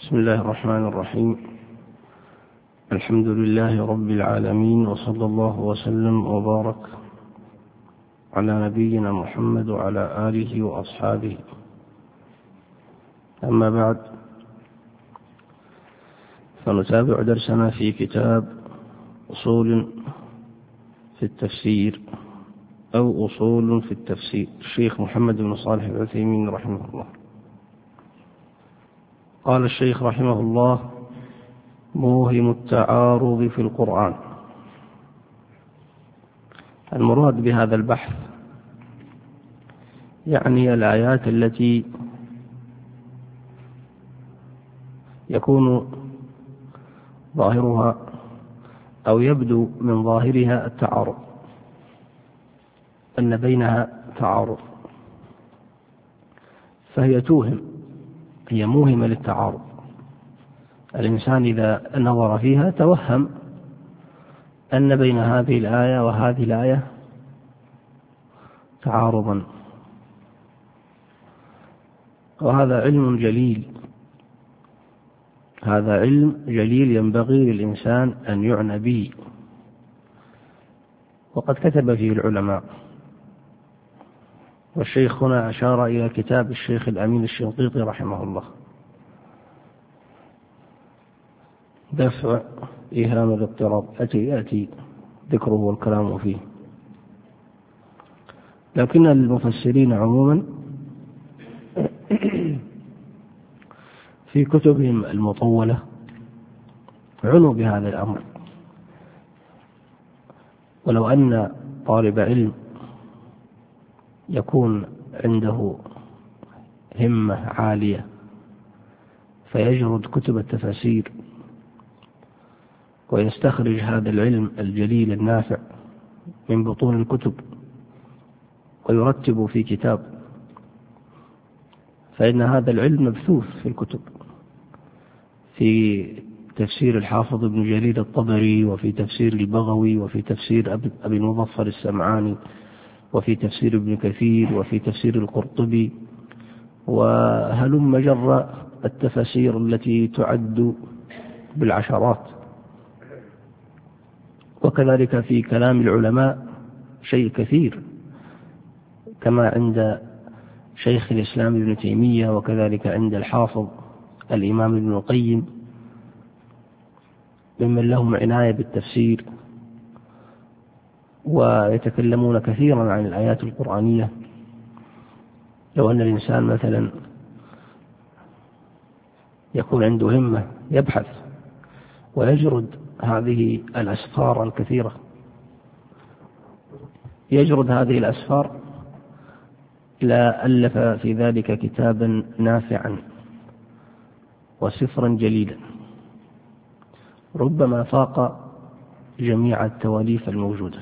بسم الله الرحمن الرحيم. الحمد لله رب العالمين، وصلى الله وسلم وبارك على نبينا محمد وعلى آله وأصحابه. أما بعد، فنتابع درسنا في كتاب أصول في التفسير أو أصول في التفسير الشيخ محمد بن صالح العثيمين رحمه الله. قال الشيخ رحمه الله: موهم التعارض في القرآن. المراد بهذا البحث يعني الآيات التي يكون ظاهرها أو يبدو من ظاهرها التعارض، أن بينها تعارض، فهي توهم، هي موهمة للتعارض. الإنسان إذا نظر فيها توهم أن بين هذه الآية وهذه الآية تعارضا، وهذا علم جليل، هذا علم جليل ينبغي للإنسان أن يعنى به، وقد كتب فيه العلماء. والشيخ هنا أشار إلى كتاب الشيخ الأمين الشنقيطي رحمه الله، دفع إيهام الاضطراب، يأتي ذكره والكلام فيه. لكن المفسرين عموما في كتبهم المطولة عنوا بهذا الأمر. ولو أن طالب علم يكون عنده همة عالية فيجرد كتب التفاسير ويستخرج هذا العلم الجليل النافع من بطون الكتب ويرتب في كتاب، فإن هذا العلم مبثوث في الكتب، في تفسير الحافظ ابن جرير الطبري، وفي تفسير البغوي، وفي تفسير أبي المظفر السمعاني، وفي تفسير ابن كثير، وفي تفسير القرطبي، وهلم جر التفاسير التي تعد بالعشرات. وكذلك في كلام العلماء شيء كثير، كما عند شيخ الإسلام ابن تيمية، وكذلك عند الحافظ الإمام ابن القيم، ممن لهم عناية بالتفسير ويتكلمون كثيرا عن الآيات القرآنية. لو أن الإنسان مثلا يكون عنده همة يبحث ويجرد هذه الأسفار الكثيرة، يجرد هذه الأسفار، لا ألف في ذلك كتابا نافعا وسفرا جليلا ربما فاق جميع التواليف الموجودة.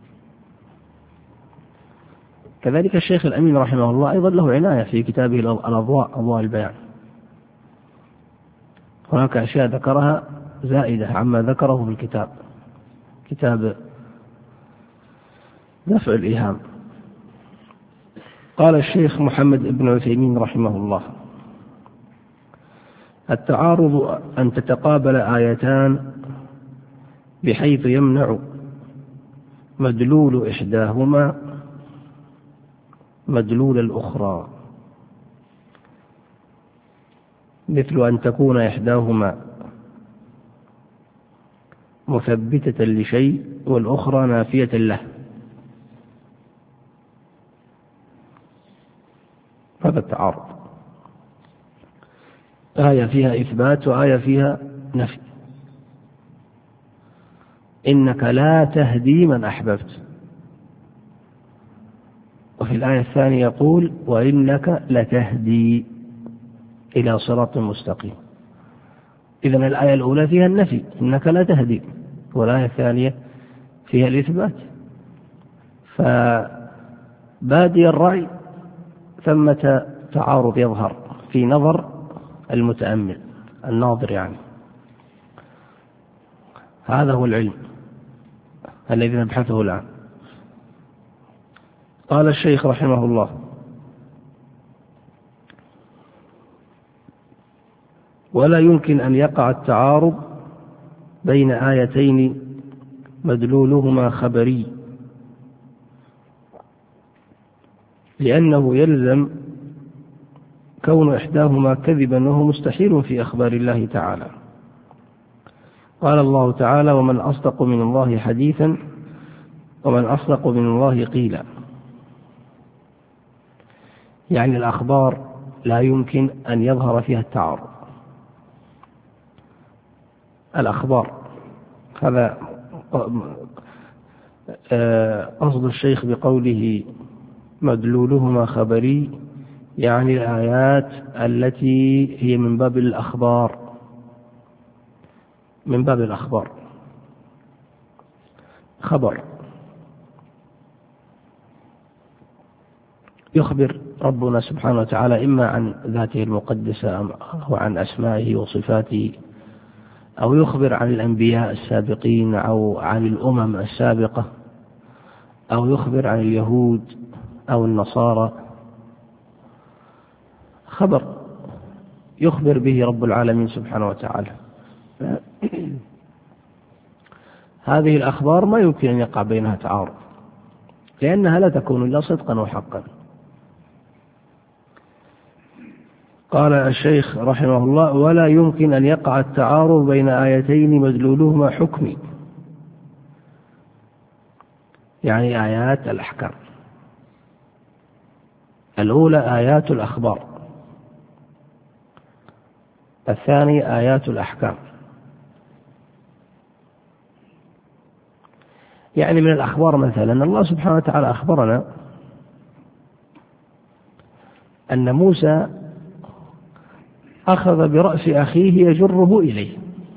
كذلك الشيخ الأمين رحمه الله أيضا له عناية في كتابه الأضواء، أضواء البيان. هناك أشياء ذكرها زائدة عما ذكره في الكتاب، كتاب دفع الإيهام. قال الشيخ محمد بن عثيمين رحمه الله: التعارض أن تتقابل آيتان بحيث يمنع مدلول إحداهما مدلول الأخرى، مثل أن تكون إحداهما مثبتة لشيء والأخرى نافية له. هذا التعارض، آية فيها إثبات وآية فيها نفي. إنك لا تهدي من أحببت، وفي الآية الثانية يقول: وإنك لتهدي إلى صراط مستقيم. إذن الآية الأولى فيها النفي، إنك لا تهدي، والآية الثانية فيها الإثبات. فبادي الرأي ثمة تعارض يظهر في نظر المتأمل الناظر، يعني هذا هو العلم الذي نبحثه الآن. قال الشيخ رحمه الله: ولا يمكن أن يقع التعارض بين آيتين مدلولهما خبري، لأنه يلزم كون إحداهما كذبا، وهو مستحيل في أخبار الله تعالى. قال الله تعالى: ومن أصدق من الله حديثا ومن أصدق من الله قيلا. يعني الأخبار لا يمكن أن يظهر فيها التعارض. الأخبار هذا قصد الشيخ بقوله مدلولهما خبري، يعني الآيات التي هي من باب الأخبار، من باب الأخبار، خبر يخبر ربنا سبحانه وتعالى إما عن ذاته المقدسة أو عن أسمائه وصفاته، أو يخبر عن الأنبياء السابقين أو عن الأمم السابقة، أو يخبر عن اليهود أو النصارى. خبر يخبر به رب العالمين سبحانه وتعالى. هذه الأخبار ما يمكن أن يقع بينها تعارض، لأنها لا تكون إلا صدقا وحقا. قال الشيخ رحمه الله: ولا يمكن أن يقع التعارض بين آيتين مدلولهما حكمي، يعني آيات الأحكام. الأولى آيات الأخبار، الثاني آيات الأحكام. يعني من الأخبار مثلا الله سبحانه وتعالى أخبرنا أن موسى أخذ برأس أخيه يجره إليه،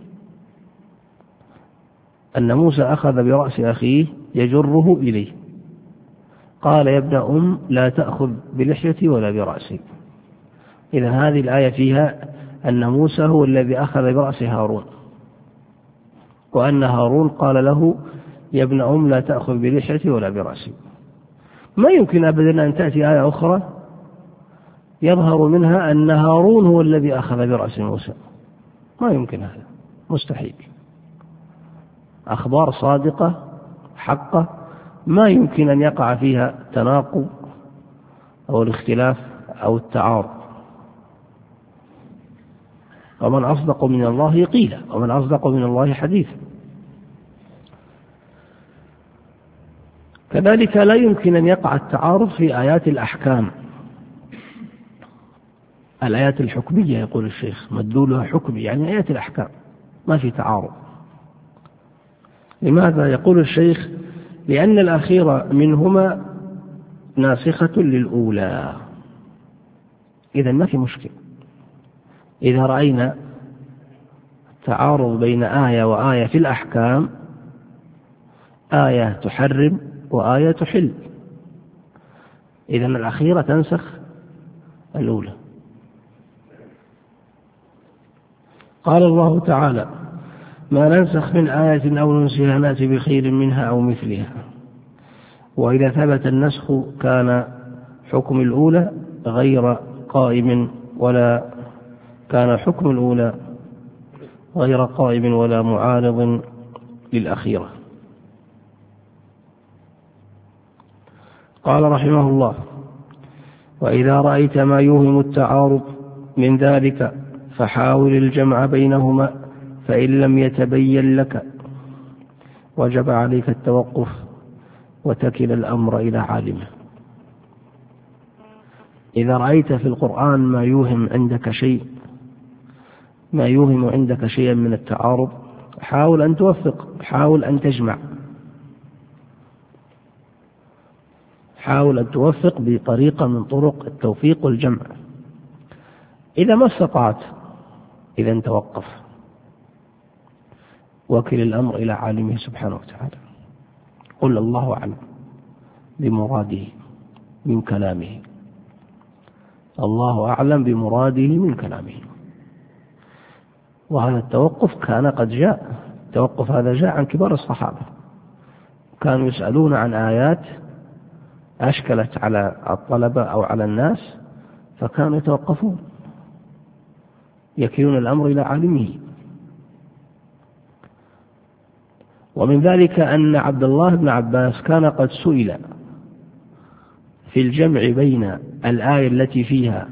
أن موسى أخذ برأس أخيه يجره إليه، قال: يا ابن أم لا تأخذ بلحيتي ولا برأسي. إذا هذه الآية فيها أن موسى هو الذي أخذ برأس هارون، وأن هارون قال له: يا ابن أم لا تأخذ بلحيتي ولا برأسي. ما يمكن أبدا أن تأتي آية أخرى يظهر منها أن هارون هو الذي أخذ برأس موسى، ما يمكن، هذا مستحيل. أخبار صادقة حقة ما يمكن أن يقع فيها تناقض أو الاختلاف أو التعارض. ومن أصدق من الله قيلا، ومن أصدق من الله حديثا. كذلك لا يمكن أن يقع التعارض في آيات الأحكام، الآيات الحكمية. يقول الشيخ مدلولها حكمي، يعني آيات الأحكام ما في تعارض. لماذا؟ يقول الشيخ: لأن الأخيرة منهما ناسخة للأولى. إذا ما في مشكلة إذا رأينا تعارض بين آية وآية في الأحكام، آية تحرم وآية تحل، إذا الأخيرة تنسخ الأولى. قال الله تعالى: ما ننسخ من آية أو ننسها نأتي بخير منها أو مثلها. وإذا ثبت النسخ كان حكم الأولى غير قائم، ولا كان حكم الأولى غير قائم ولا معارض للأخيرة. قال رحمه الله: وإذا رأيت ما يوهم التعارض من ذلك فحاول الجمع بينهما، فإن لم يتبين لك وجب عليك التوقف وتكل الأمر إلى عالمه. إذا رأيت في القرآن ما يوهم عندك شيئا من التعارض، حاول أن توفق، حاول أن تجمع، حاول أن توفق بطريقة من طرق التوفيق والجمع. إذا ما استطعت إذا توقف، وكل الأمر إلى عالمه سبحانه وتعالى. قل الله أعلم بمراده من كلامه، الله أعلم بمراده من كلامه. وهذا التوقف كان قد جاء، التوقف هذا جاء عن كبار الصحابة، كانوا يسألون عن آيات أشكلت على الطلبة أو على الناس، فكانوا يتوقفون يكلون الأمر إلى عالمه. ومن ذلك أن عبد الله بن عباس كان قد سئل في الجمع بين الآية التي فيها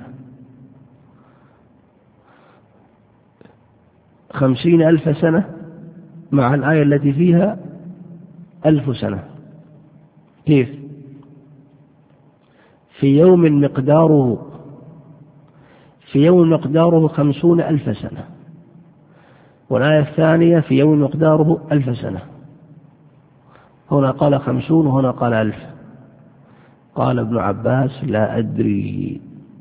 50,000 سنة مع الآية التي فيها 1000 سنة، كيف؟ في يوم مقداره 50,000 سنة، والآية الثانية في يوم مقداره 1000 سنة. هنا قال 50 وهنا قال 1000. قال ابن عباس: لا أدري.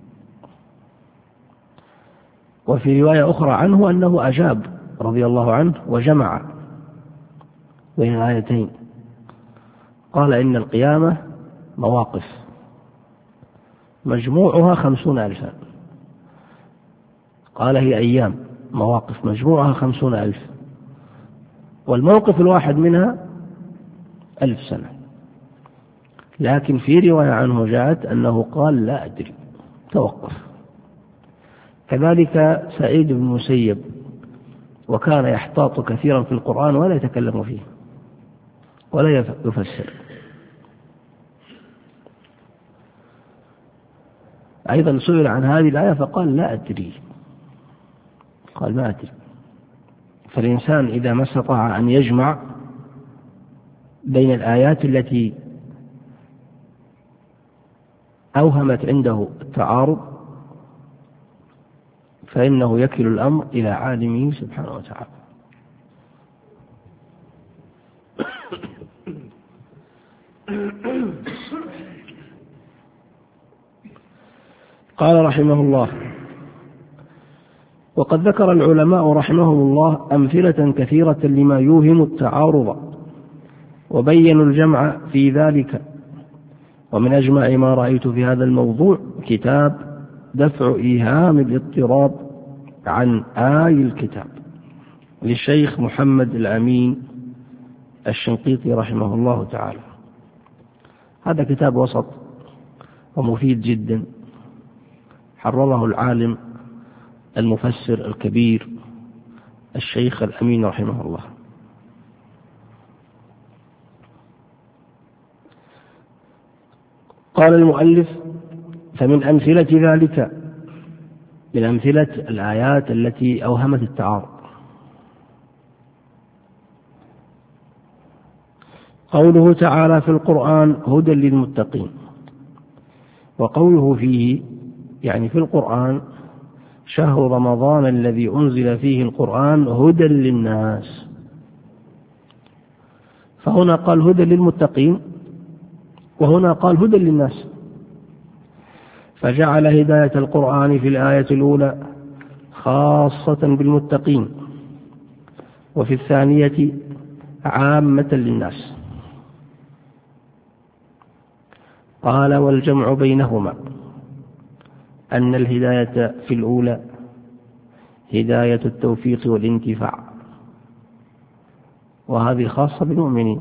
وفي رواية أخرى عنه أنه أجاب رضي الله عنه وجمع بين الآيتين، قال: إن القيامة مواقف مجموعها 50,000. قال: هي أيام مواقف مجموعها 50,000، والموقف الواحد منها 1000 سنة. لكن في رواية عنه جاءت أنه قال: لا أدري، توقف. كذلك سعيد بن المسيب، وكان يحتاط كثيرا في القرآن ولا يتكلم فيه ولا يفسر. أيضا سئل عن هذه الآية فقال: لا أدري، قال: ما أدري. فالإنسان إذا ما استطاع أن يجمع بين الآيات التي أوهمت عنده التعارض فإنه يكل الأمر إلى عالمه سبحانه وتعالى. قال رحمه الله: وقد ذكر العلماء رحمهم الله أمثلة كثيرة لما يوهم التعارض، وبينوا الجمع في ذلك. ومن أجمع ما رأيت في هذا الموضوع كتاب دفع إيهام الاضطراب عن آي الكتاب للشيخ محمد الأمين الشنقيطي رحمه الله تعالى. هذا كتاب وسط ومفيد جدا، حرره العالم المفسر الكبير الشيخ الأمين رحمه الله. قال المؤلف: فمن أمثلة ذلك، من أمثلة الآيات التي أوهمت التعارض، قوله تعالى في القرآن: هدى للمتقين. وقوله فيه يعني في القرآن: شهر رمضان الذي أنزل فيه القرآن هدى للناس. فهنا قال هدى للمتقين، وهنا قال هدى للناس، فجعل هداية القرآن في الآية الأولى خاصة بالمتقين، وفي الثانية عامة للناس. قال: والجمع بينهما أن الهداية في الأولى هداية التوفيق والانتفاع، وهذه خاصة بالمؤمنين،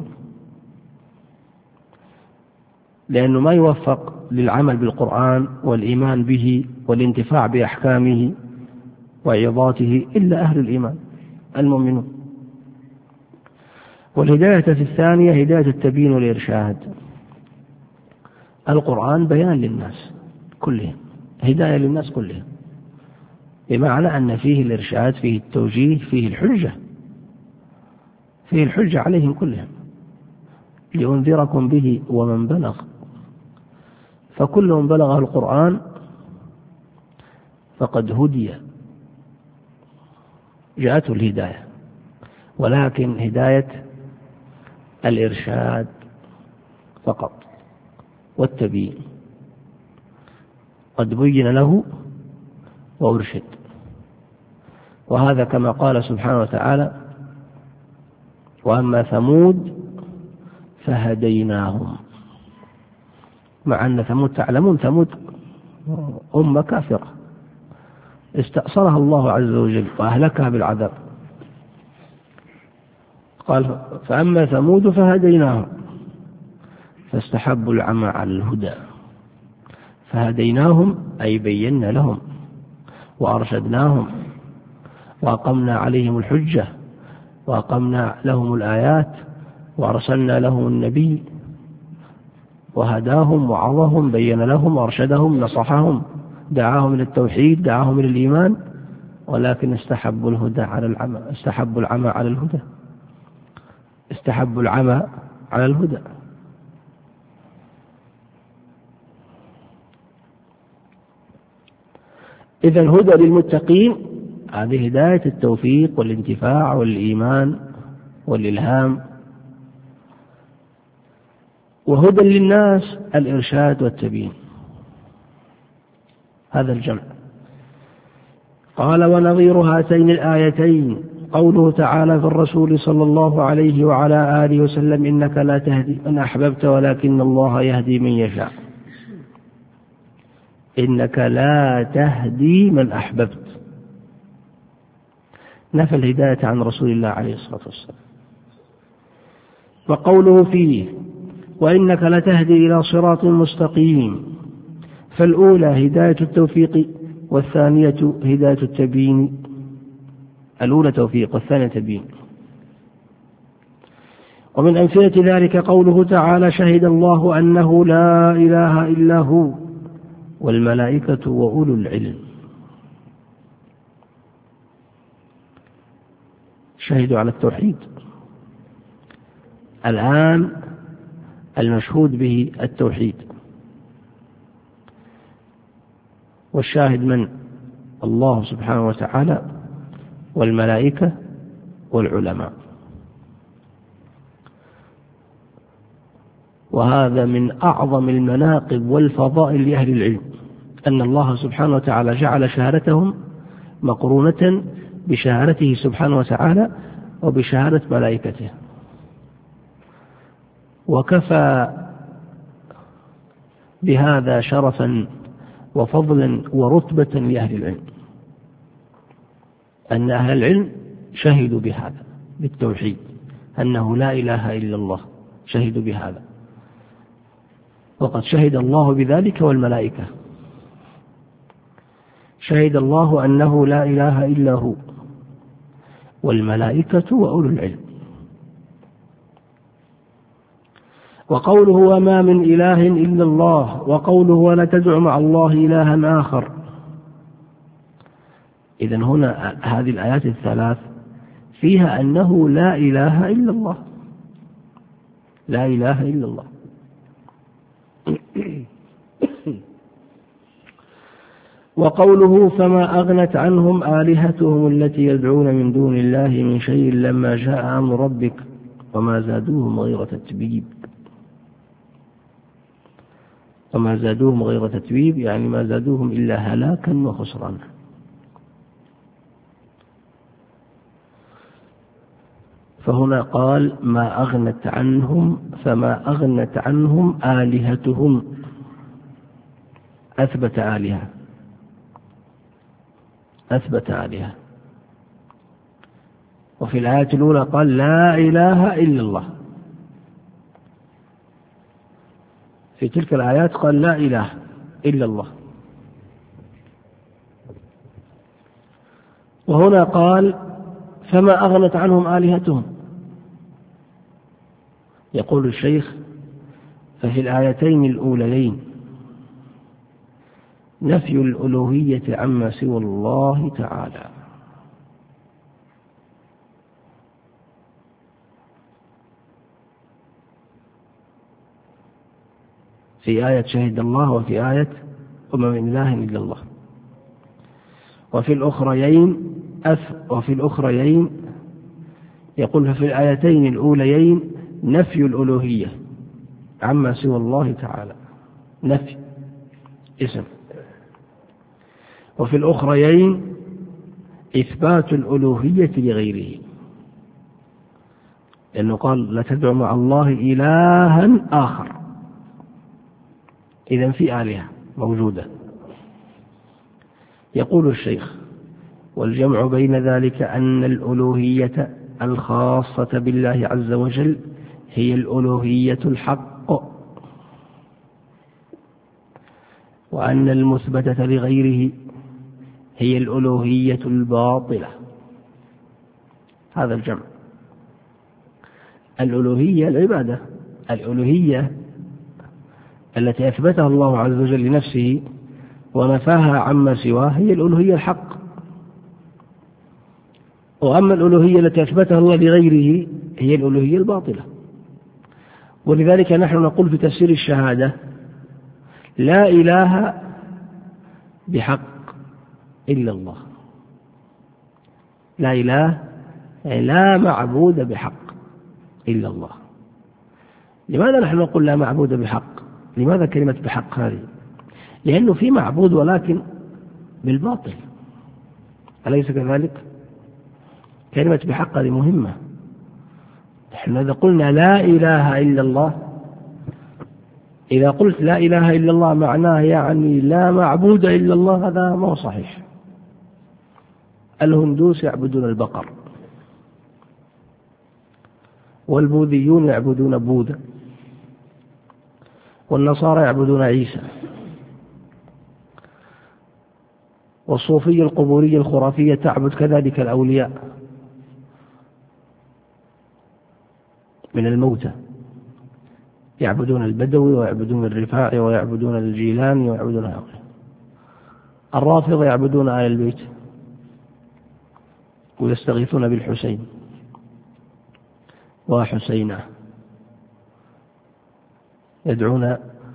لأنه ما يوفق للعمل بالقرآن والإيمان به والانتفاع بأحكامه وعظاته إلا أهل الإيمان المؤمنون. والهداية في الثانية هداية التبيين والإرشاد. القرآن بيان للناس كلهم، هداية للناس كلهم، بمعنى أن فيه الإرشاد، فيه التوجيه، فيه الحجة، فيه الحجة عليهم كلهم، لأنذركم به ومن بلغ. فكل من بلغه القرآن فقد هدي، جاءته الهداية، ولكن هداية الإرشاد فقط والتبيين، قد بين له وأرشد. وهذا كما قال سبحانه وتعالى: وأما ثمود فهديناهم. مع أن ثمود تعلمون ثمود أمة كافرة استأصلها الله عز وجل وأهلكها بالعذاب. قال: فأما ثمود فهديناهم فاستحبوا العمى على الهدى. فهديناهم أي بينا لهم وأرشدناهم وأقمنا عليهم الحجة وأقمنا لهم الآيات وأرسلنا لهم النبي وهداهم وعظهم بين لهم وأرشدهم نصحهم دعاهم إلى التوحيد دعاهم إلى الإيمان، ولكن استحبوا الهدى على العمى، استحبوا العمى على الهدى، استحبوا العمى على الهدى. إذن هدى للمتقين هذه هداية التوفيق والانتفاع والإيمان والإلهام، وهدى للناس الإرشاد والتبيين، هذا الجمع. قال ونظير هاتين الآيتين قوله تعالى في الرسول صلى الله عليه وعلى آله وسلم إنك لا تهدي من أحببت ولكن الله يهدي من يشاء. إنك لا تهدي من أحببت، نفى الهداية عن رسول الله عليه الصلاة والسلام. وقوله فيه وإنك لتهدي إلى صراط مستقيم، فالأولى هداية التوفيق والثانية هداية التبيين، الأولى توفيق والثانية تبيين. ومن أمثلة ذلك قوله تعالى شهد الله أنه لا إله إلا هو والملائكة وأولو العلم. شهدوا على التوحيد، الآن المشهود به التوحيد، والشاهد من؟ الله سبحانه وتعالى والملائكة والعلماء. وهذا من أعظم المناقب والفضائل لأهل العلم، أن الله سبحانه وتعالى جعل شهادتهم مقرونة بشهادته سبحانه وتعالى وبشهادة ملائكته. وكفى بهذا شرفا وفضلا ورتبة لأهل العلم أن أهل العلم شهدوا بهذا بالتوحيد، أنه لا إله إلا الله، شهدوا بهذا، وقد شهد الله بذلك والملائكة. شهد الله أنه لا إله إلا هو والملائكة وأولو العلم. وقوله وما من إله إلا الله، وقوله ولا تدع مع الله إلها آخر. إذن هنا هذه الآيات الثلاث فيها أنه لا إله إلا الله، لا إله إلا الله. وقوله فما أغنت عنهم آلهتهم التي يدعون من دون الله من شيء لما جاء أمر ربك وما زادوهم غير تتبيب. وما زادوهم غير تتبيب يعني ما زادوهم إلا هلاكا وخسرانا. فهنا قال ما أغنت عنهم، فما أغنت عنهم آلهتهم، أثبت آلهة، أثبت آلهة. وفي الآية الأولى قال لا إله إلا الله، في تلك الآيات قال لا إله إلا الله. وهنا قال فما أغنت عنهم آلهتهم. يقول الشيخ ففي الآيتين الأوليين نفي الألوهية عما سوى الله تعالى، في آية شهد الله وفي آية وما من إله إلا الله. وفي الأخريين يقول ففي الآيتين الأوليين نفي الألوهية عما سوى الله تعالى، نفي اسم. وفي الأخريين إثبات الألوهية لغيره، لأنه قال لا تدع مع الله إلها آخر، إذن في آلهة موجودة. يقول الشيخ والجمع بين ذلك أن الألوهية الخاصة بالله عز وجل هي الألوهية الحق، وأن المثبتة لغيره هي الألوهية الباطلة. هذا الجمع. الألوهية العبادة، الألوهية التي أثبتها الله عز وجل لنفسه ونفاها عما سواه هي الألوهية الحق. وأما الألوهية التي أثبتها الله لغيره هي الألوهية الباطلة. ولذلك نحن نقول في تفسير الشهادة: لا إله بحق إلا الله. لا إله يعني لا معبود بحق إلا الله. لماذا نحن نقول لا معبود بحق؟ لماذا كلمة بحق هذه؟ لأنه في معبود ولكن بالباطل، أليس كذلك؟ كلمة بحق هذه مهمة. نحن إذا قلنا لا إله إلا الله، إذا قلت لا إله إلا الله معناه يعني لا معبود إلا الله، هذا ما هو صحيح. الهندوس يعبدون البقر، والبوذيون يعبدون بوذا، والنصارى يعبدون عيسى، والصوفية القبورية الخرافية تعبد كذلك الأولياء من الموتى، يعبدون البدوي ويعبدون الرفاعي ويعبدون الجيلاني ويعبدون هؤلاء. الرافضة يعبدون آل البيت ويستغيثون بالحسين وحسينة، يدعون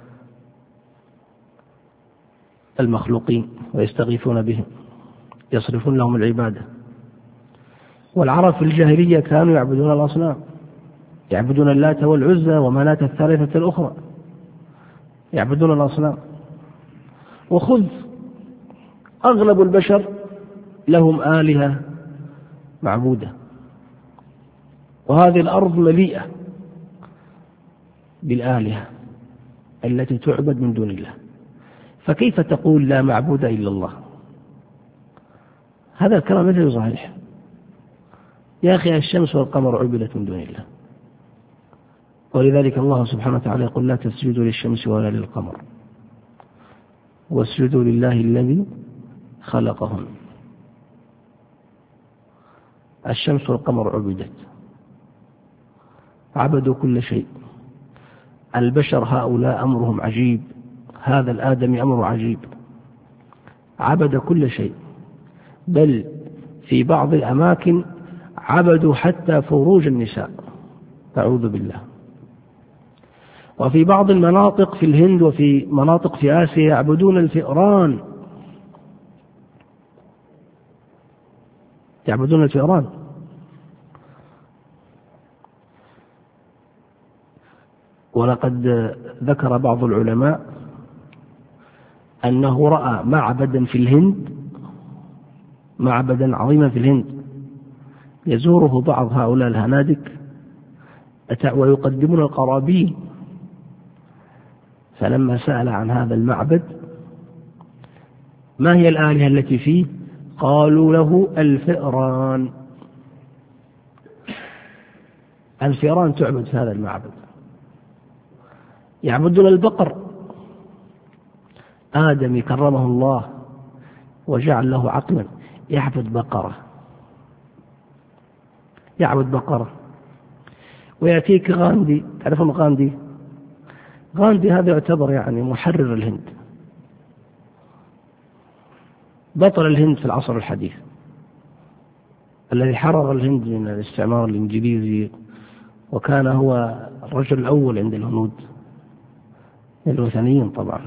المخلوقين ويستغيثون بهم، يصرفون لهم العبادة. والعرب في الجاهلية كانوا يعبدون الأصنام، يعبدون اللات والعزى ومناة الثالثة الأخرى، يعبدون الأصنام. وخذ أغلب البشر لهم آلهة معبودة، وهذه الأرض مليئة بالآلهة التي تعبد من دون الله، فكيف تقول لا معبود إلا الله؟ هذا الكلام ليس صحيح. يا أخي الشمس والقمر عبدت من دون الله، ولذلك الله سبحانه وتعالى يقول: لا تسجدوا للشمس ولا للقمر واسجدوا لله الذي خلقهم. الشمس والقمر عبدت، عبدوا كل شيء. البشر هؤلاء أمرهم عجيب، هذا الآدمي أمر عجيب، عبد كل شيء، بل في بعض الأماكن عبدوا حتى فروج النساء، أعوذ بالله. وفي بعض المناطق في الهند وفي مناطق في آسيا يعبدون الفئران، يعبدون الفئران. ولقد ذكر بعض العلماء أنه رأى معبدا في الهند، معبدا عظيما في الهند، يزوره بعض هؤلاء الهنادك ويقدمون القرابين. فلما سأل عن هذا المعبد ما هي الآلهة التي فيه، قالوا له الفئران. الفئران تعبد في هذا المعبد. يعبدون البقر. آدم كرمه الله وجعل له عقلا، يعبد بقرة، يعبد بقرة. ويأتيك غاندي، تعرفون غاندي؟ غاندي هذا يعتبر يعني محرر الهند، بطل الهند في العصر الحديث، الذي حرر الهند من الاستعمار الإنجليزي، وكان هو الرجل الأول عند الهنود الوثنيين. طبعا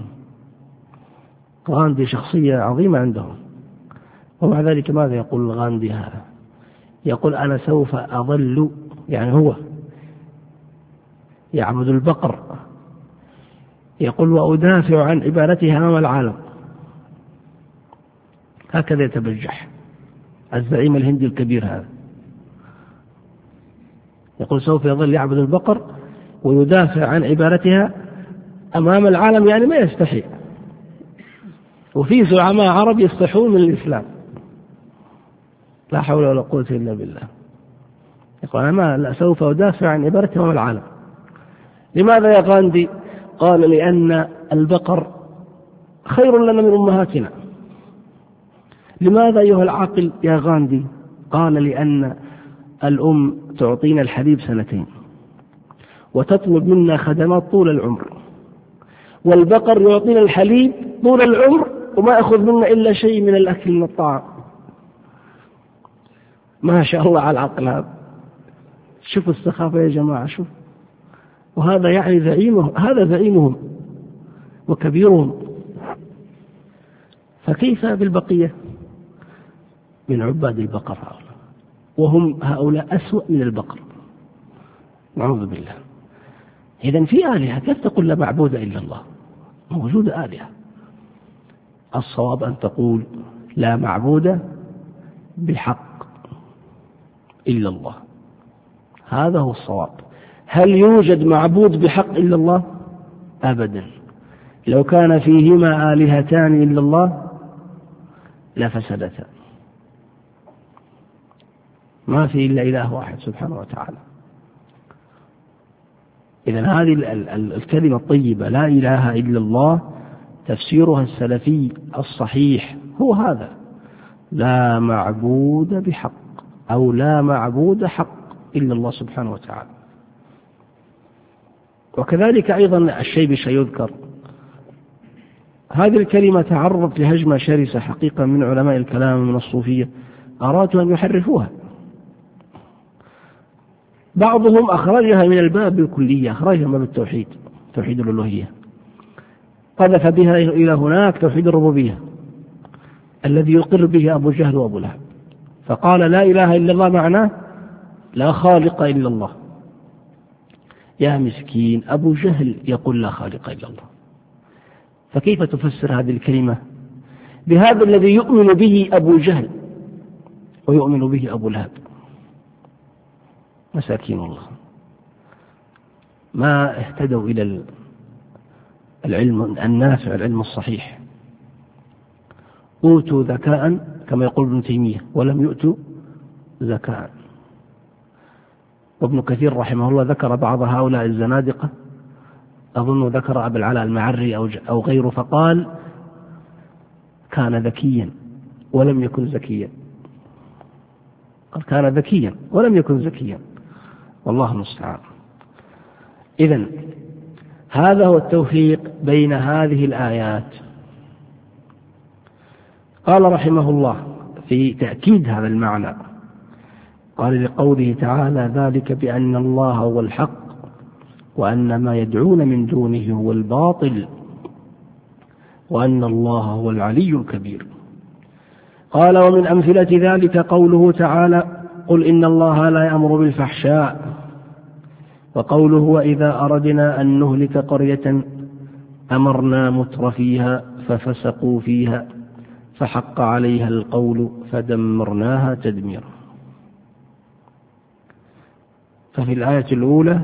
غاندي شخصية عظيمة عندهم، ومع ذلك ماذا يقول غاندي هذا؟ يقول: أنا سوف أظل، يعني هو يعبد البقر، يقول: وأدافع عن عبادتها أمام العالم. هكذا يتبجح الزعيم الهندي الكبير هذا، يقول: سوف يظل يعبد البقر ويدافع عن عبادتها أمام العالم، يعني ما يستحي. وفي زعماء عرب يستحون من الإسلام، لا حول ولا قوة إلا بالله. يقول: أنا سوف أدافع عن عبادتها أمام العالم. لماذا يا غاندي؟ قال: لأن البقر خير لنا من أمهاتنا. لماذا أيها العاقل يا غاندي؟ قال: لأن الأم تعطينا الحليب 2 وتطلب منا خدمات طول العمر، والبقر يعطينا الحليب طول العمر وما يأخذ منا إلا شيء من الأكل من الطعام. ما شاء الله على العقل هذا. شوفوا السخافة يا جماعة، شوف. وهذا يعني زعيمهم، هذا زعيمهم وكبيرهم، فكيف بالبقية من عباد البقر هؤلاء؟ وهم هؤلاء أسوأ من البقر، نعوذ بالله. إذن في آلهة، كيف تقول لا معبود إلا الله؟ موجود آلهة. الصواب أن تقول لا معبود بحق إلا الله، هذا هو الصواب. هل يوجد معبود بحق إلا الله؟ أبدا. لو كان فيهما آلهتان إلا الله لفسدتا، ما في إلا إله واحد سبحانه وتعالى. إذن هذه الكلمة الطيبة لا إله إلا الله تفسيرها السلفي الصحيح هو هذا: لا معبود بحق، أو لا معبود حق إلا الله سبحانه وتعالى. وكذلك أيضا الشيء بشيء يذكر، هذه الكلمة تعرضت لهجمة شرسة حقيقة من علماء الكلام من الصوفية، أرادوا أن يحرفوها. بعضهم أخرجها من الباب بالكلية، أخرجها من التوحيد، توحيد الألوهية، قذف بها إلى هناك توحيد الربوبية الذي يقر به أبو جهل وأبو لهب، فقال لا إله إلا الله معناه لا خالق إلا الله. يا مسكين، أبو جهل يقول لا خالق إلا الله، فكيف تفسر هذه الكلمة بهذا الذي يؤمن به أبو جهل ويؤمن به أبو لهب؟ مساكين الله، ما اهتدوا إلى العلم النافع، العلم الصحيح. أوتوا ذكاء كما يقول ابن تيمية ولم يؤتوا ذكاء. وابن كثير رحمه الله ذكر بعض هؤلاء الزنادقة، أظن ذكر أبا العلاء المعري أو غيره، فقال كان ذكيا ولم يكن زكيا. قال كان ذكيا ولم يكن زكيا، والله المستعان. إذن هذا هو التوفيق بين هذه الآيات. قال رحمه الله في تأكيد هذا المعنى، قال لقوله تعالى ذلك بأن الله هو الحق وأن ما يدعون من دونه هو الباطل وأن الله هو العلي الكبير. قال ومن أمثلة ذلك قوله تعالى قل إن الله لا يأمر بالفحشاء، وقوله وإذا أردنا أن نهلك قرية أمرنا مترفيها ففسقوا فيها فحق عليها القول فدمرناها تدميرا. ففي الآية الأولى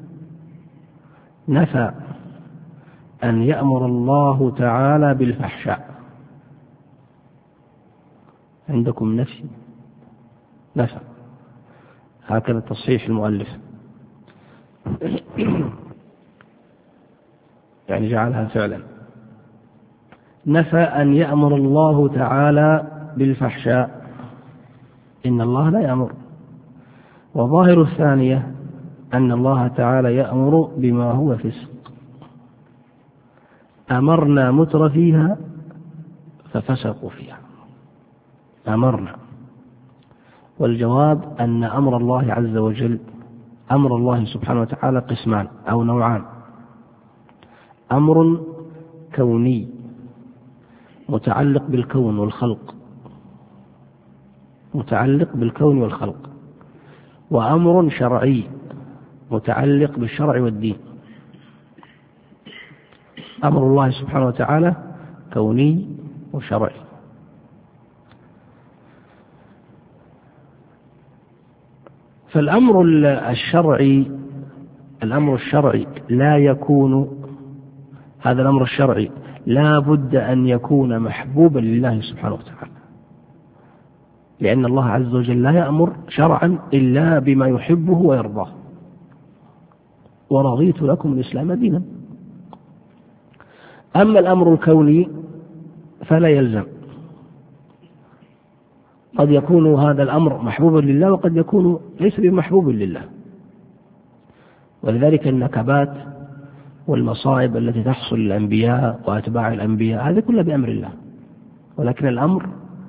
نفى أن يأمر الله تعالى بالفحشاء. عندكم نفى، هكذا تصحيح المؤلف، يعني جعلها فعلا. نفى أن يأمر الله تعالى بالفحشاء، إن الله لا يأمر. وظاهر الثانية أن الله تعالى يأمر بما هو فسق. أمرنا مترفيها ففسقوا فيها، أمرنا. والجواب أن أمر الله عز وجل، أمر الله سبحانه وتعالى قسمان أو نوعان: أمر كوني متعلق بالكون والخلق، متعلق بالكون والخلق، وأمر شرعي متعلق بالشرع والدين. أمر الله سبحانه وتعالى كوني وشرعي. فالأمر الشرعي، الأمر الشرعي لا يكون، هذا الأمر الشرعي لا بد أن يكون محبوبا لله سبحانه وتعالى، لأن الله عز وجل لا يأمر شرعا إلا بما يحبه ويرضاه. ورضيت لكم الإسلام دينا. أما الأمر الكوني فلا يلزم، قد يكون هذا الأمر محبوبا لله وقد يكون ليس بمحبوب لله. ولذلك النكبات والمصائب التي تحصل للأنبياء وأتباع الأنبياء هذا كله بأمر الله، ولكن الأمر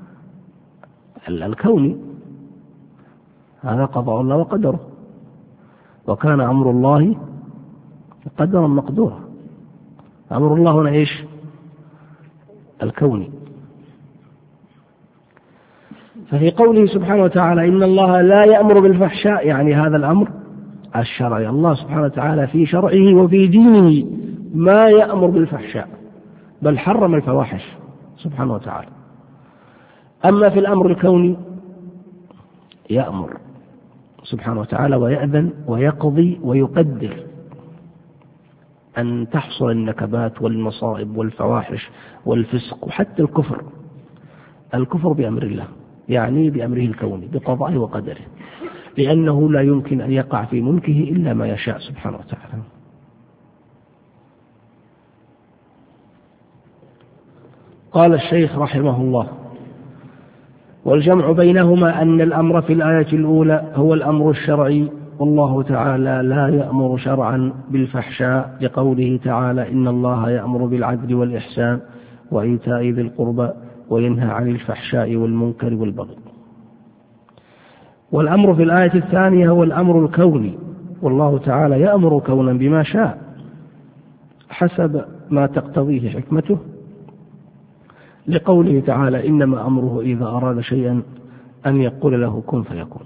الكوني هذا قضاء الله وقدره، وكان أمر الله قدرا مقدورا. أمر الله هنا إيش؟ الكوني. ففي قوله سبحانه وتعالى إن الله لا يأمر بالفحشاء، يعني هذا الأمر الشرعي، الله سبحانه وتعالى في شرعه وفي دينه ما يأمر بالفحشاء، بل حرم الفواحش سبحانه وتعالى. أما في الأمر الكوني يأمر سبحانه وتعالى ويأذن ويقضي ويقدر أن تحصل النكبات والمصائب والفواحش والفسق وحتى الكفر. الكفر بأمر الله، يعني بأمره الكوني بقضائه وقدره، لأنه لا يمكن أن يقع في ملكه إلا ما يشاء سبحانه وتعالى. قال الشيخ رحمه الله: والجمع بينهما أن الأمر في الآية الأولى هو الأمر الشرعي، والله تعالى لا يأمر شرعا بالفحشاء لقوله تعالى إن الله يأمر بالعدل والإحسان وإيتاء ذي القربى وينهى عن الفحشاء والمنكر والبغي. والأمر في الآية الثانية هو الأمر الكوني، والله تعالى يأمر كونا بما شاء حسب ما تقتضيه حكمته، لقوله تعالى إنما أمره إذا أراد شيئا أن يقول له كن فيكون.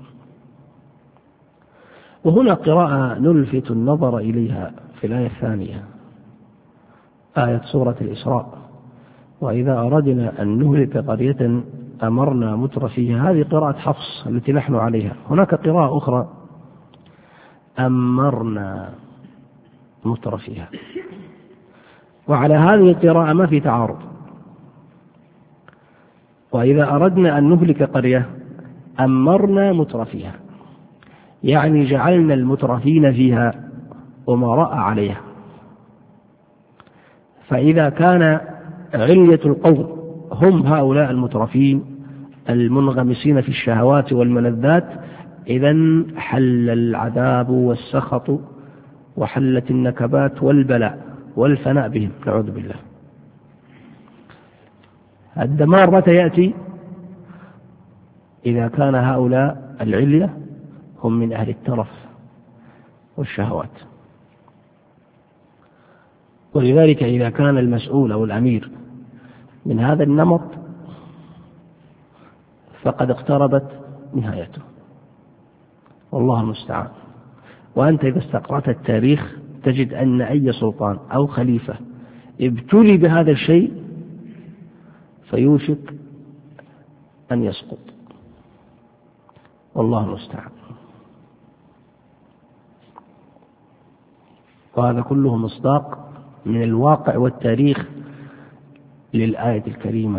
وهنا قراءة نلفت النظر إليها في الآية الثانية، آية سورة الإسراء: وإذا أردنا أن نهلك قرية أمرنا مترفيها. هذه قراءة حفص التي نحن عليها. هناك قراءة أخرى أمرنا مترفيها، وعلى هذه القراءة ما في تعارض. وإذا أردنا أن نهلك قرية أمرنا مترفيها، يعني جعلنا المترفين فيها أمراء عليها. فإذا كان علية القوم هم هؤلاء المترفين المنغمسين في الشهوات والملذات، إذن حل العذاب والسخط وحلت النكبات والبلاء والفناء بهم، نعوذ بالله. الدمار متى يأتي؟ إذا كان هؤلاء العلية هم من أهل الترف والشهوات. ولذلك إذا كان المسؤول أو الأمير من هذا النمط فقد اقتربت نهايته، والله المستعان. وأنت إذا استقرأت التاريخ تجد أن أي سلطان أو خليفة ابتلي بهذا الشيء فيوشك أن يسقط، والله المستعان. وهذا كله مصداق من الواقع والتاريخ للآية الكريمة: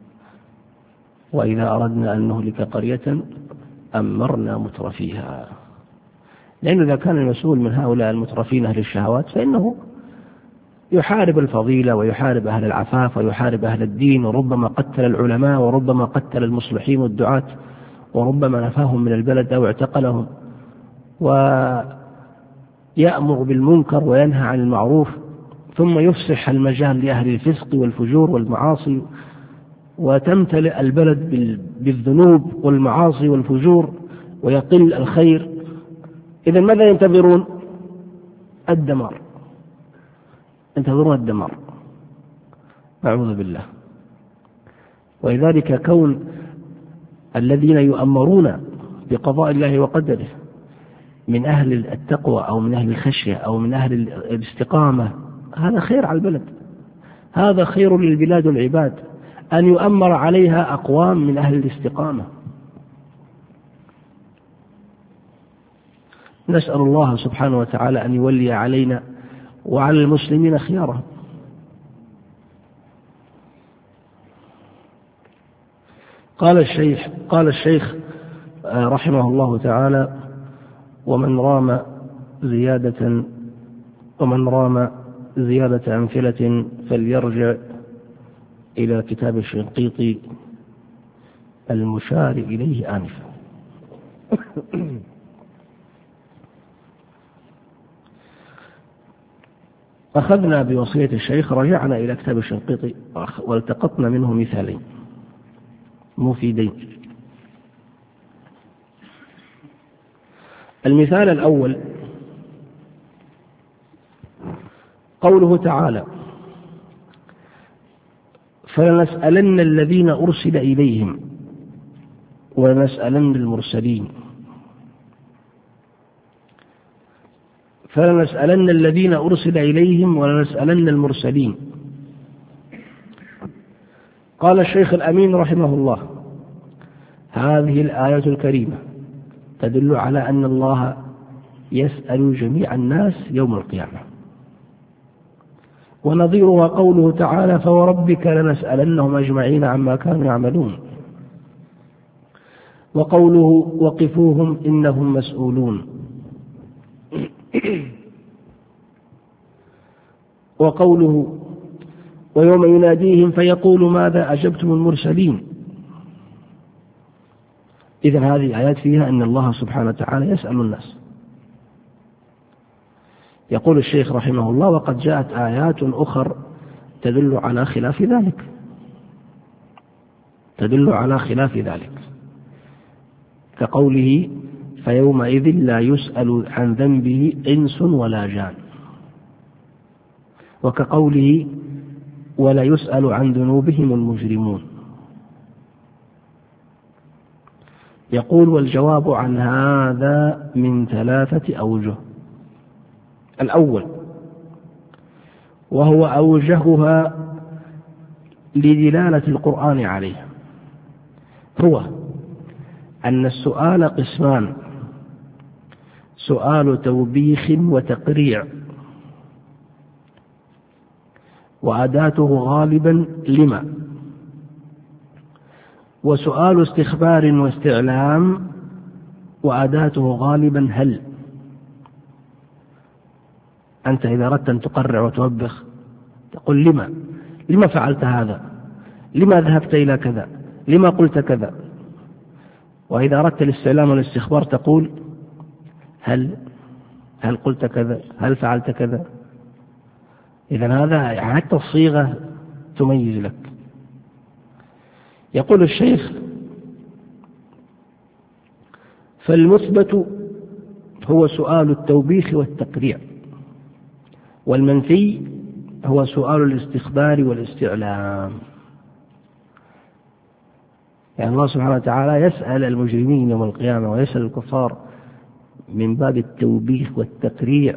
وإذا أردنا أن نهلك قرية أمرنا مترفيها. لأنه إذا كان المسؤول من هؤلاء المترفين أهل الشهوات فإنه يحارب الفضيلة ويحارب أهل العفاف ويحارب أهل الدين، وربما قتل العلماء وربما قتل المصلحين والدعاة، وربما نفاهم من البلد أو اعتقلهم، ويأمر بالمنكر وينهى عن المعروف، ثم يفسح المجال لأهل الفسق والفجور والمعاصي، وتمتلئ البلد بالذنوب والمعاصي والفجور ويقل الخير. إذن ماذا ينتظرون؟ الدمار، ينتظرون الدمار، أعوذ بالله. ولذلك كون الذين يؤمرون بقضاء الله وقدره من أهل التقوى أو من أهل الخشية أو من أهل الاستقامة، هذا خير على البلد، هذا خير للبلاد والعباد، أن يؤمر عليها أقوام من أهل الاستقامة. نسأل الله سبحانه وتعالى أن يولي علينا وعلى المسلمين خيارهم. قال الشيخ رحمه الله تعالى: ومن رام زيادة أمثلة فليرجع إلى كتاب الشنقيطي المشار إليه آنفا. أخذنا بوصية الشيخ، رجعنا إلى كتاب الشنقيطي والتقطنا منه مثالين مفيدين. المثال الأول قوله تعالى: فلنسألن الذين أرسل إليهم ولنسألن المرسلين. فلنسألن الذين أرسل إليهم ولنسألن المرسلين. قال الشيخ الأمين رحمه الله: هذه الآية الكريمة تدل على أن الله يسأل جميع الناس يوم القيامة، ونظيرها قوله تعالى: فوربك لنسألنهم أجمعين عما كانوا يعملون، وقوله: وقفوهم إنهم مسؤولون، وقوله: ويوم يناديهم فيقول ماذا أجبتم المرسلين. إذن هذه آيات فيها أن الله سبحانه وتعالى يسأل الناس. يقول الشيخ رحمه الله: وقد جاءت آيات أخر تدل على خلاف ذلك، تدل على خلاف ذلك، كقوله: فيومئذ لا يسأل عن ذنبه إنس ولا جان، وكقوله: ولا يسأل عن ذنوبهم المجرمون. يقول: والجواب عن هذا من 3 أوجه. الأول، وهو أوجهها لدلالة القرآن عليه، هو أن السؤال قسمان: سؤال توبيخ وتقريع، وأداته غالبا لما، وسؤال استخبار واستعلام، وأداته غالبا هل. أنت إذا أردت أن تقرع وتوبخ تقول: لما فعلت هذا؟ لما ذهبت إلى كذا؟ لما قلت كذا؟ وإذا أردت الاستعلام والاستخبار تقول: هل قلت كذا؟ هل فعلت كذا؟ إذن هذا حتى الصيغة تميز لك. يقول الشيخ: فالمثبت هو سؤال التوبيخ والتقريع، والمنفي هو سؤال الاستخبار والاستعلام. يعني الله سبحانه وتعالى يسأل المجرمين يوم القيامة ويسأل الكفار من باب التوبيخ والتقريع،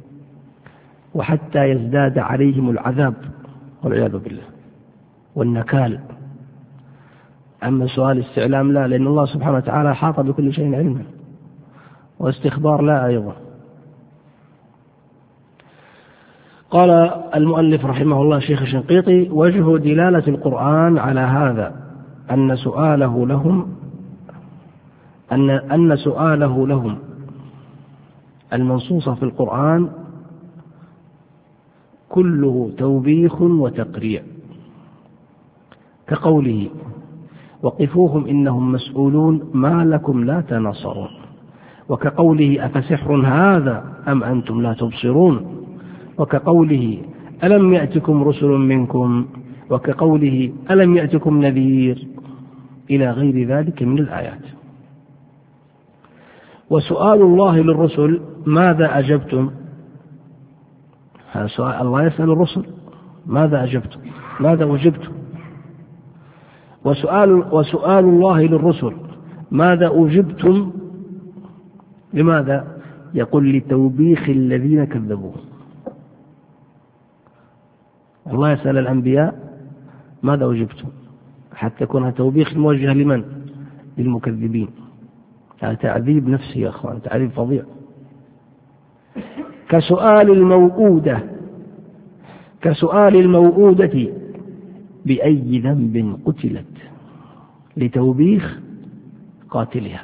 وحتى يزداد عليهم العذاب والعياذ بالله والنكال. أما سؤال الاستعلام لا، لأن الله سبحانه وتعالى حاط بكل شيء علما، واستخبار لا أيضا. قال المؤلف رحمه الله شيخ الشنقيطي: وجه دلالة القرآن على هذا أن سؤاله لهم المنصوص في القرآن كله توبيخ وتقريع، كقوله: وقفوهم إنهم مسؤولون ما لكم لا تناصرون، وكقوله: أفسحر هذا أم أنتم لا تبصرون، وكقوله: ألم يأتكم رسل منكم، وكقوله: ألم يأتكم نذير، إلى غير ذلك من الآيات. وسؤال الله للرسل: ماذا أجبتم؟ هذا سؤال، الله يسأل الرسل: ماذا أجبتم؟ ماذا أجبتم؟ وسؤال الله للرسل: ماذا أجبتم؟ لماذا؟ يقول: لتوبيخ الذين كذبوه. الله يسأل الأنبياء: ماذا أجبتم؟ حتى يكون توبيخ موجه لمن؟ للمكذبين. هذا تعذيب نفسي يا أخوان، تعذيب فظيع. كسؤال الموؤودة بأي ذنب قتلت، لتوبيخ قاتلها.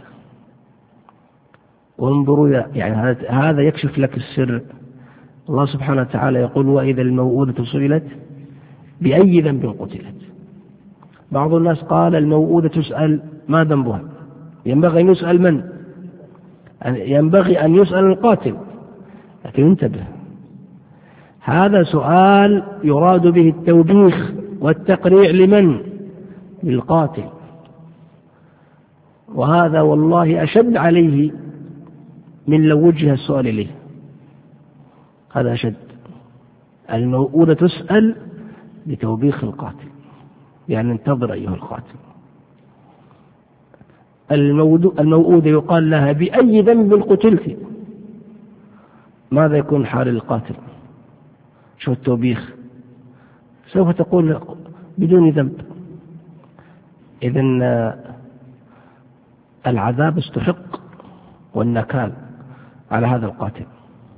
وانظروا، يعني هذا يكشف لك السر. الله سبحانه وتعالى يقول: وإذا الموؤودة سئلت بأي ذنب قتلت. بعض الناس قال الموؤودة تسأل ما ذنبها؟ ينبغي أن يسأل من؟ ينبغي أن يسأل القاتل. لكن انتبه، هذا سؤال يراد به التوبيخ والتقريع لمن؟ للقاتل، وهذا والله أشد عليه من لو وجه السؤال إليه. هذا أشد. الموؤودة تسأل لتوبيخ القاتل، يعني انتظر أيها القاتل. الموؤودة يقال لها بأي ذنب قتلت؟ ماذا يكون حال القاتل؟ شو التوبيخ؟ سوف تقول بدون ذنب. إذن العذاب استحق والنكال على هذا القاتل.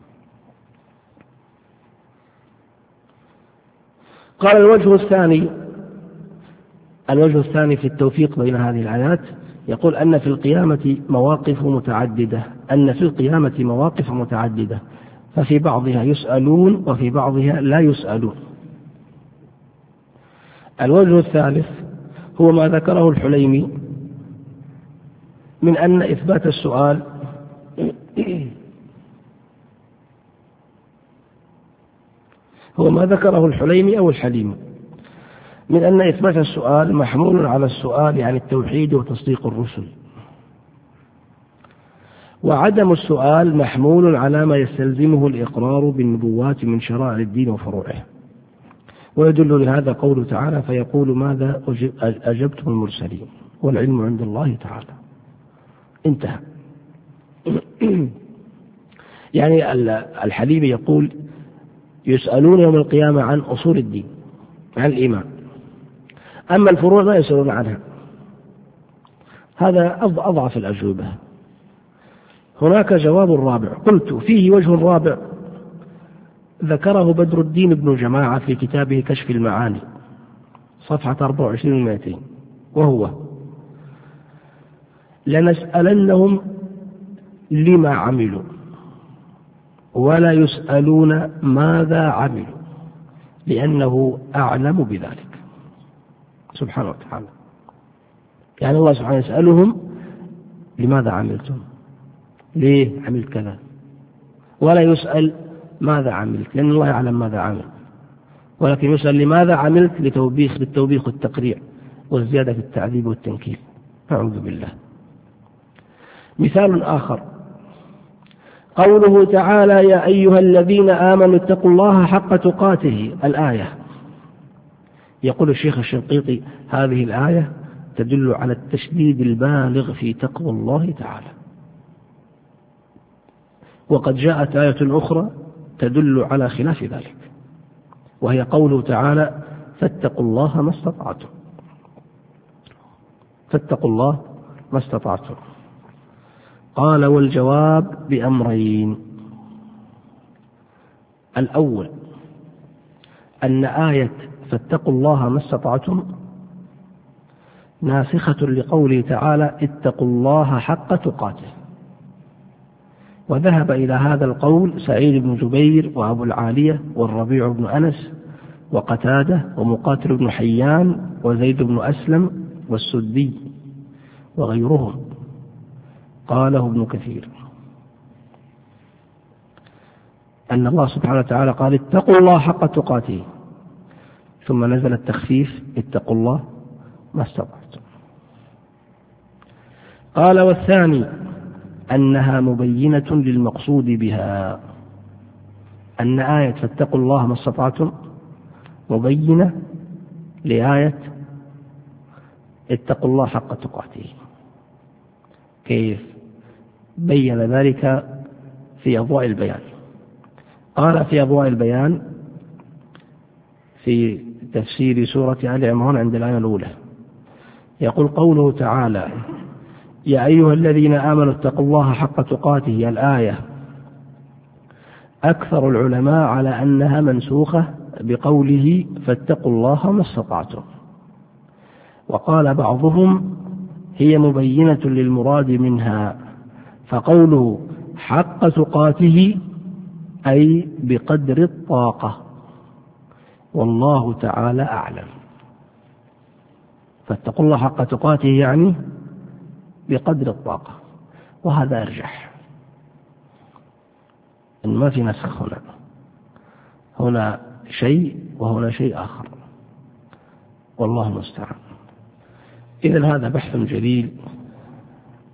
قال الوجه الثاني في التوفيق بين هذه الآيات، يقول أن في القيامة مواقف متعددة، ففي بعضها يسألون وفي بعضها لا يسألون. الوجه الثالث هو ما ذكره الحليمي من أن إثبات السؤال هو ما ذكره الحليمي أو الحليمي من أن إثبات السؤال محمول على السؤال عن التوحيد وتصديق الرسل، وعدم السؤال محمول على ما يستلزمه الإقرار بالنبوات من شرائع الدين وفروعه. ويدل لهذا قوله تعالى: فيقول ماذا أجبتم المرسلين والعلم عند الله تعالى. انتهى. يعني الحليمي يقول يسألون يوم القيامة عن أصول الدين، عن الإيمان، أما الفروع لا يسألون عنها. هذا أضعف الأجوبة. هناك جواب رابع، قلت فيه وجه رابع ذكره بدر الدين بن جماعة في كتابه كشف المعاني صفحة 24-200، وهو: لنسألنهم لما عملوا ولا يسألون ماذا عملوا لأنه أعلم بذلك سبحانه وتعالى. يعني الله سبحانه يسألهم لماذا عملتم، ليه عملت كذا، ولا يسأل ماذا عملت لأن الله يعلم ماذا عمل، ولكن يسأل لماذا عملت للتوبيخ والتقريع والزيادة في التعذيب والتنكيل. أعوذ بالله. مثال آخر قوله تعالى: يا أيها الذين آمنوا اتقوا الله حق تقاته، الآية. يقول الشيخ الشنقيطي: هذه الآية تدل على التشديد البالغ في تقوى الله تعالى. وقد جاءت آية أخرى تدل على خلاف ذلك، وهي قوله تعالى: فاتقوا الله ما استطعتم. فاتقوا الله ما استطعتم. قال: والجواب بأمرين. الأول أن آية فاتقوا الله ما استطعتم ناسخة لقوله تعالى: اتقوا الله حق تقاته. وذهب إلى هذا القول سعيد بن جبير وأبو العالية والربيع بن أنس وقتادة ومقاتل بن حيان وزيد بن أسلم والسدي وغيرهم. قاله ابن كثير أن الله سبحانه وتعالى قال: اتقوا الله حق تقاته، ثم نزل التخفيف: اتقوا الله ما استطعتم. قال: والثاني أنها مبينة للمقصود بها، أن آية فاتقوا الله ما استطعتم مبينة لآية اتقوا الله حق تقاته. كيف بين ذلك؟ في أضواء البيان. قال في أضواء البيان في تفسير سورة آل عمران عند الآية الأولى، يقول قوله تعالى: يا أيها الذين آمنوا اتقوا الله حق تقاته، الآية. أكثر العلماء على أنها منسوخة بقوله فاتقوا الله ما استطعتم، وقال بعضهم هي مبينة للمراد منها، فقوله حق تقاته أي بقدر الطاقة، والله تعالى أعلم. فاتقوا الله حق تقاته يعني بقدر الطاقة، وهذا أرجح، إن ما في نسخ هنا شيء وهنا شيء آخر، والله المستعان. إذن هذا بحث جليل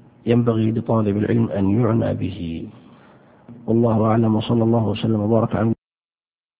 ينبغي لطالب العلم أن يعنى به، والله أعلم، وصلى الله وسلم وبارك على